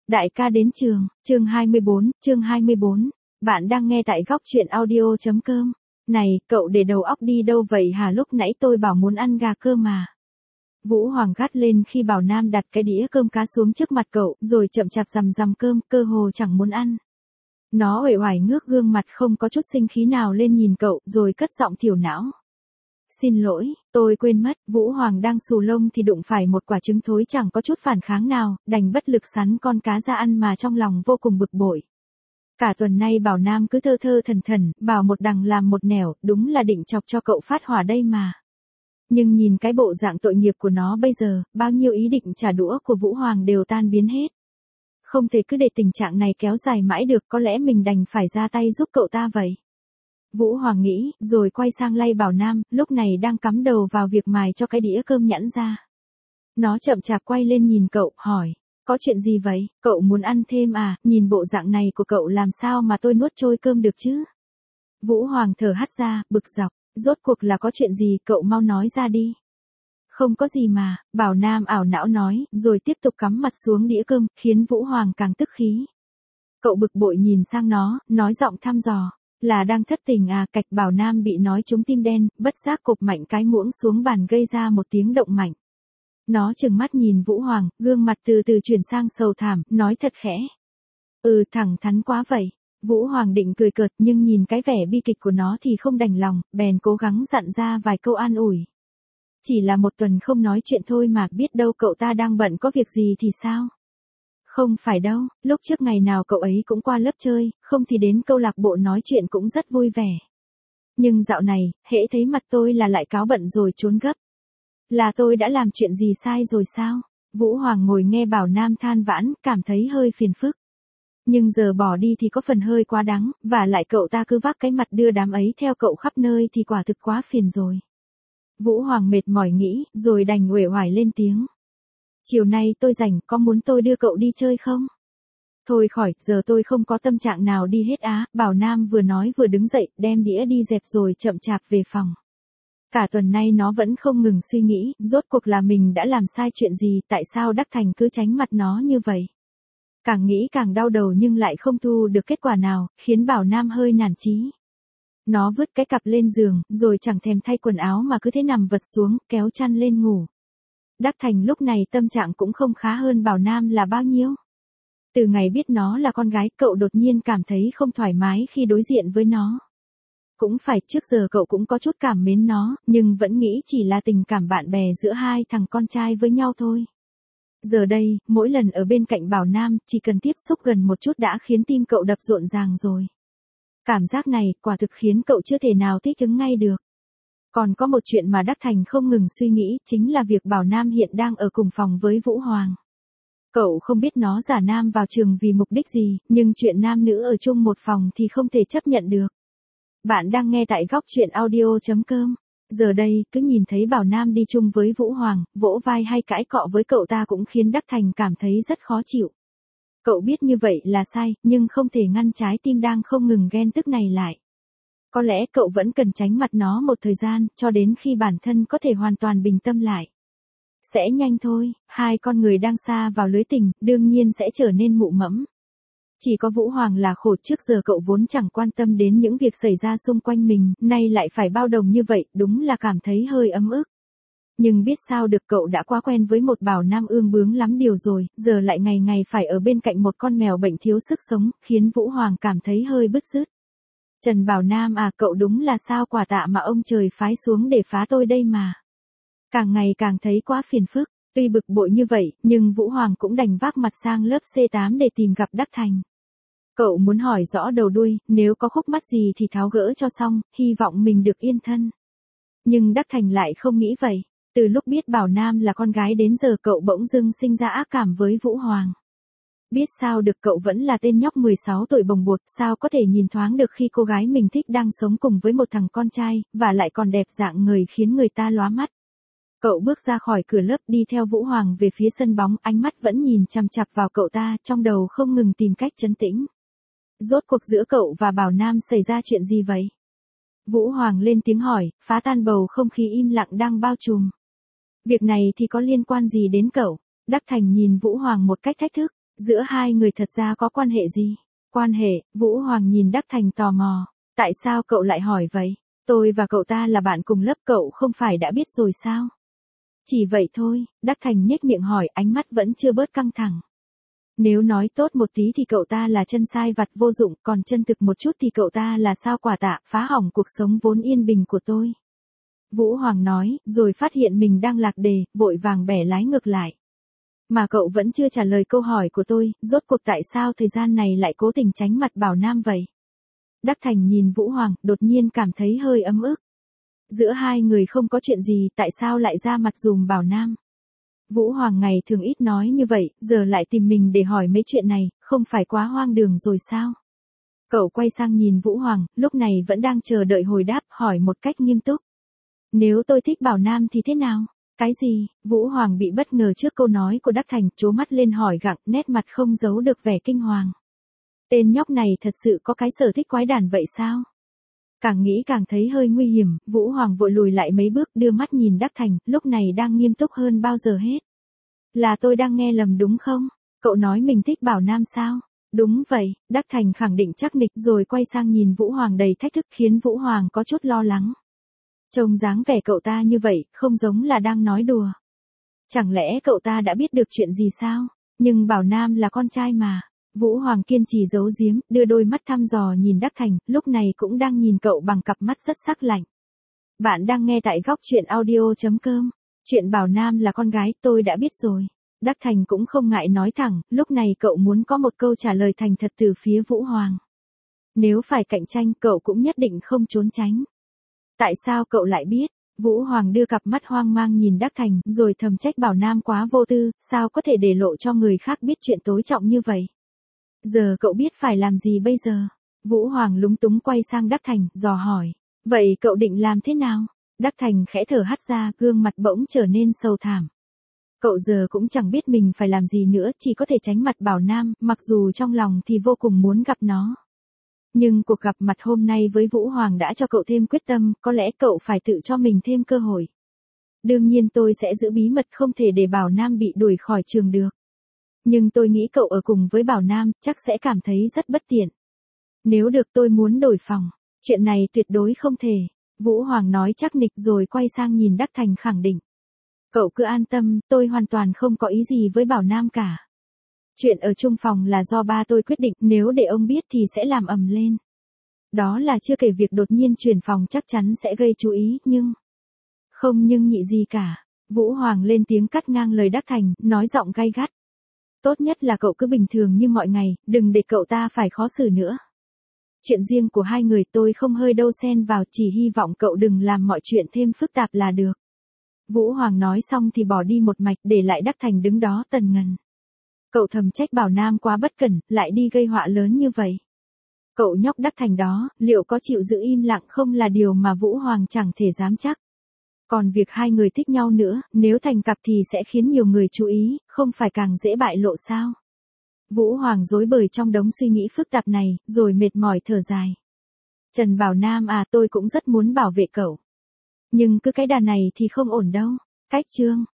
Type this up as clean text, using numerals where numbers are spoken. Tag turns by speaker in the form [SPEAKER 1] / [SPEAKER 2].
[SPEAKER 1] Đại ca đến trường, chương 24, bạn đang nghe tại góc truyện audio.com. Này, cậu để đầu óc đi đâu vậy hả, lúc nãy tôi bảo muốn ăn gà cơ mà. Vũ Hoàng gắt lên khi Bảo Nam đặt cái đĩa cơm cá xuống trước mặt cậu, rồi chậm chạp rằm cơm, cơ hồ chẳng muốn ăn. Nó uể oải ngước gương mặt không có chút sinh khí nào lên nhìn cậu, rồi cất giọng thiểu não. Xin lỗi, tôi quên mất, Vũ Hoàng đang xù lông thì đụng phải một quả trứng thối chẳng có chút phản kháng nào, đành bất lực sắn con cá ra ăn mà trong lòng vô cùng bực bội. Cả tuần nay Bảo Nam cứ thơ thơ thẩn thẩn, bảo một đằng làm một nẻo, đúng là định chọc cho cậu phát hỏa đây mà. Nhưng nhìn cái bộ dạng tội nghiệp của nó bây giờ, bao nhiêu ý định trả đũa của Vũ Hoàng đều tan biến hết. Không thể cứ để tình trạng này kéo dài mãi được, có lẽ mình đành phải ra tay giúp cậu ta vậy. Vũ Hoàng nghĩ, rồi quay sang lay Bảo Nam, lúc này đang cắm đầu vào việc mài cho cái đĩa cơm nhẵn ra. Nó chậm chạp quay lên nhìn cậu, hỏi, có chuyện gì vậy, cậu muốn ăn thêm à, nhìn bộ dạng này của cậu làm sao mà tôi nuốt trôi cơm được chứ? Vũ Hoàng thở hắt ra, bực dọc, rốt cuộc là có chuyện gì, cậu mau nói ra đi. Không có gì mà, Bảo Nam ảo não nói, rồi tiếp tục cắm mặt xuống đĩa cơm, khiến Vũ Hoàng càng tức khí. Cậu bực bội nhìn sang nó, nói giọng thăm dò. Là đang thất tình à, cạch. Bảo Nam bị nói trúng tim đen, bất giác cụp mạnh cái muỗng xuống bàn gây ra một tiếng động mạnh. Nó trừng mắt nhìn Vũ Hoàng, gương mặt từ từ chuyển sang sầu thảm, nói thật khẽ. Thẳng thắn quá vậy. Vũ Hoàng định cười cợt nhưng nhìn cái vẻ bi kịch của nó thì không đành lòng, bèn cố gắng dặn ra vài câu an ủi. Chỉ là một tuần không nói chuyện thôi mà, biết đâu cậu ta đang bận có việc gì thì sao? Không phải đâu, lúc trước ngày nào cậu ấy cũng qua lớp chơi, không thì đến câu lạc bộ nói chuyện cũng rất vui vẻ. Nhưng dạo này, hễ thấy mặt tôi là lại cáu bận rồi trốn gấp. Là tôi đã làm chuyện gì sai rồi sao? Vũ Hoàng ngồi nghe Bảo Nam than vãn, cảm thấy hơi phiền phức. Nhưng giờ bỏ đi thì có phần hơi quá đáng, và lại cậu ta cứ vác cái mặt đưa đám ấy theo cậu khắp nơi thì quả thực quá phiền rồi. Vũ Hoàng mệt mỏi nghĩ, rồi đành uể oải lên tiếng. Chiều nay tôi rảnh, có muốn tôi đưa cậu đi chơi không? Thôi khỏi, giờ tôi không có tâm trạng nào đi hết á, Bảo Nam vừa nói vừa đứng dậy, đem đĩa đi dẹp rồi chậm chạp về phòng. Cả tuần nay nó vẫn không ngừng suy nghĩ, rốt cuộc là mình đã làm sai chuyện gì, tại sao Đắc Thành cứ tránh mặt nó như vậy. Càng nghĩ càng đau đầu nhưng lại không thu được kết quả nào, khiến Bảo Nam hơi nản chí. Nó vứt cái cặp lên giường, rồi chẳng thèm thay quần áo mà cứ thế nằm vật xuống, kéo chăn lên ngủ. Đắc Thành lúc này tâm trạng cũng không khá hơn Bảo Nam là bao nhiêu. Từ ngày biết nó là con gái, cậu đột nhiên cảm thấy không thoải mái khi đối diện với nó. Cũng phải, trước giờ cậu cũng có chút cảm mến nó, nhưng vẫn nghĩ chỉ là tình cảm bạn bè giữa hai thằng con trai với nhau thôi. Giờ đây, mỗi lần ở bên cạnh Bảo Nam, chỉ cần tiếp xúc gần một chút đã khiến tim cậu đập rộn ràng rồi. Cảm giác này, quả thực khiến cậu chưa thể nào thích ứng ngay được. Còn có một chuyện mà Đắc Thành không ngừng suy nghĩ, chính là việc Bảo Nam hiện đang ở cùng phòng với Vũ Hoàng. Cậu không biết nó giả nam vào trường vì mục đích gì, nhưng chuyện nam nữ ở chung một phòng thì không thể chấp nhận được. Bạn đang nghe tại góc truyện audio.com. Giờ đây, cứ nhìn thấy Bảo Nam đi chung với Vũ Hoàng, vỗ vai hay cãi cọ với cậu ta cũng khiến Đắc Thành cảm thấy rất khó chịu. Cậu biết như vậy là sai, nhưng không thể ngăn trái tim đang không ngừng ghen tức này lại. Có lẽ cậu vẫn cần tránh mặt nó một thời gian, cho đến khi bản thân có thể hoàn toàn bình tâm lại. Sẽ nhanh thôi, hai con người đang xa vào lưới tình, đương nhiên sẽ trở nên mụ mẫm. Chỉ có Vũ Hoàng là khổ, trước giờ cậu vốn chẳng quan tâm đến những việc xảy ra xung quanh mình, nay lại phải bao đồng như vậy, đúng là cảm thấy hơi ấm ức. Nhưng biết sao được, cậu đã quá quen với một Bảo Nam ương bướng lắm điều rồi, giờ lại ngày ngày phải ở bên cạnh một con mèo bệnh thiếu sức sống, khiến Vũ Hoàng cảm thấy hơi bứt rứt. Trần Bảo Nam à, cậu đúng là sao quả tạ mà ông trời phái xuống để phá tôi đây mà. Càng ngày càng thấy quá phiền phức, tuy bực bội như vậy, nhưng Vũ Hoàng cũng đành vác mặt sang lớp C8 để tìm gặp Đắc Thành. Cậu muốn hỏi rõ đầu đuôi, nếu có khúc mắc gì thì tháo gỡ cho xong, hy vọng mình được yên thân. Nhưng Đắc Thành lại không nghĩ vậy. Từ lúc biết Bảo Nam là con gái đến giờ cậu bỗng dưng sinh ra ác cảm với Vũ Hoàng. Biết sao được, cậu vẫn là tên nhóc 16 tuổi bồng bột, sao có thể nhìn thoáng được khi cô gái mình thích đang sống cùng với một thằng con trai, và lại còn đẹp dạng người khiến người ta lóa mắt. Cậu bước ra khỏi cửa lớp đi theo Vũ Hoàng về phía sân bóng, ánh mắt vẫn nhìn chằm chằm vào cậu ta, trong đầu không ngừng tìm cách trấn tĩnh. Rốt cuộc giữa cậu và Bảo Nam xảy ra chuyện gì vậy? Vũ Hoàng lên tiếng hỏi, phá tan bầu không khí im lặng đang bao trùm. Việc này thì có liên quan gì đến cậu? Đắc Thành nhìn Vũ Hoàng một cách thách thức. Giữa hai người thật ra có quan hệ gì? Quan hệ, Vũ Hoàng nhìn Đắc Thành tò mò. Tại sao cậu lại hỏi vậy? Tôi và cậu ta là bạn cùng lớp, cậu không phải đã biết rồi sao? Chỉ vậy thôi, Đắc Thành nhếch miệng hỏi, ánh mắt vẫn chưa bớt căng thẳng. Nếu nói tốt một tí thì cậu ta là chân sai vặt vô dụng, còn chân thực một chút thì cậu ta là sao quả tạ, phá hỏng cuộc sống vốn yên bình của tôi. Vũ Hoàng nói, rồi phát hiện mình đang lạc đề, vội vàng bẻ lái ngược lại. Mà cậu vẫn chưa trả lời câu hỏi của tôi, rốt cuộc tại sao thời gian này lại cố tình tránh mặt Bảo Nam vậy? Đắc Thành nhìn Vũ Hoàng, đột nhiên cảm thấy hơi ấm ức. Giữa hai người không có chuyện gì, tại sao lại ra mặt dùm Bảo Nam? Vũ Hoàng ngày thường ít nói như vậy, giờ lại tìm mình để hỏi mấy chuyện này, không phải quá hoang đường rồi sao? Cậu quay sang nhìn Vũ Hoàng, lúc này vẫn đang chờ đợi hồi đáp, hỏi một cách nghiêm túc. Nếu tôi thích Bảo Nam thì thế nào? Cái gì? Vũ Hoàng bị bất ngờ trước câu nói của Đắc Thành, trố mắt lên hỏi gặng, nét mặt không giấu được vẻ kinh hoàng. Tên nhóc này thật sự có cái sở thích quái đản vậy sao? Càng nghĩ càng thấy hơi nguy hiểm, Vũ Hoàng vội lùi lại mấy bước, đưa mắt nhìn Đắc Thành, lúc này đang nghiêm túc hơn bao giờ hết. Là tôi đang nghe lầm đúng không? Cậu nói mình thích Bảo Nam sao? Đúng vậy, Đắc Thành khẳng định chắc nịch, rồi quay sang nhìn Vũ Hoàng đầy thách thức, khiến Vũ Hoàng có chút lo lắng. Trông dáng vẻ cậu ta như vậy, không giống là đang nói đùa. Chẳng lẽ cậu ta đã biết được chuyện gì sao? Nhưng Bảo Nam là con trai mà. Vũ Hoàng kiên trì giấu giếm, đưa đôi mắt thăm dò nhìn Đắc Thành, lúc này cũng đang nhìn cậu bằng cặp mắt rất sắc lạnh. Bạn đang nghe tại góc truyện audio.com. Chuyện Bảo Nam là con gái, tôi đã biết rồi. Đắc Thành cũng không ngại nói thẳng, lúc này cậu muốn có một câu trả lời thành thật từ phía Vũ Hoàng. Nếu phải cạnh tranh, cậu cũng nhất định không trốn tránh. Tại sao cậu lại biết? Vũ Hoàng đưa cặp mắt hoang mang nhìn Đắc Thành, rồi thầm trách Bảo Nam quá vô tư, sao có thể để lộ cho người khác biết chuyện tối trọng như vậy. Giờ cậu biết phải làm gì bây giờ? Vũ Hoàng lúng túng quay sang Đắc Thành, dò hỏi. Vậy cậu định làm thế nào? Đắc Thành khẽ thở hắt ra, gương mặt bỗng trở nên sầu thảm. Cậu giờ cũng chẳng biết mình phải làm gì nữa, chỉ có thể tránh mặt Bảo Nam, mặc dù trong lòng thì vô cùng muốn gặp nó. Nhưng cuộc gặp mặt hôm nay với Vũ Hoàng đã cho cậu thêm quyết tâm, có lẽ cậu phải tự cho mình thêm cơ hội. Đương nhiên tôi sẽ giữ bí mật, không thể để Bảo Nam bị đuổi khỏi trường được. Nhưng tôi nghĩ cậu ở cùng với Bảo Nam, chắc sẽ cảm thấy rất bất tiện. Nếu được tôi muốn đổi phòng. Chuyện này tuyệt đối không thể. Vũ Hoàng nói chắc nịch rồi quay sang nhìn Đắc Thành khẳng định. Cậu cứ an tâm, tôi hoàn toàn không có ý gì với Bảo Nam cả. Chuyện ở chung phòng là do ba tôi quyết định, nếu để ông biết thì sẽ làm ầm lên. Đó là chưa kể việc đột nhiên chuyển phòng chắc chắn sẽ gây chú ý, nhưng... Không nhưng nhị gì cả. Vũ Hoàng lên tiếng cắt ngang lời Đắc Thành, nói giọng gay gắt. Tốt nhất là cậu cứ bình thường như mọi ngày, đừng để cậu ta phải khó xử nữa. Chuyện riêng của hai người tôi không hơi đâu xen vào, chỉ hy vọng cậu đừng làm mọi chuyện thêm phức tạp là được. Vũ Hoàng nói xong thì bỏ đi một mạch, để lại Đắc Thành đứng đó tần ngần. Cậu thầm trách Bảo Nam quá bất cẩn, lại đi gây họa lớn như vậy. Cậu nhóc Đắc Thành đó, liệu có chịu giữ im lặng không là điều mà Vũ Hoàng chẳng thể dám chắc. Còn việc hai người thích nhau nữa, nếu thành cặp thì sẽ khiến nhiều người chú ý, không phải càng dễ bại lộ sao? Vũ Hoàng rối bời trong đống suy nghĩ phức tạp này, rồi mệt mỏi thở dài. Trần Bảo Nam à, tôi cũng rất muốn bảo vệ cậu. Nhưng cứ cái đà này thì không ổn đâu. Cách chương.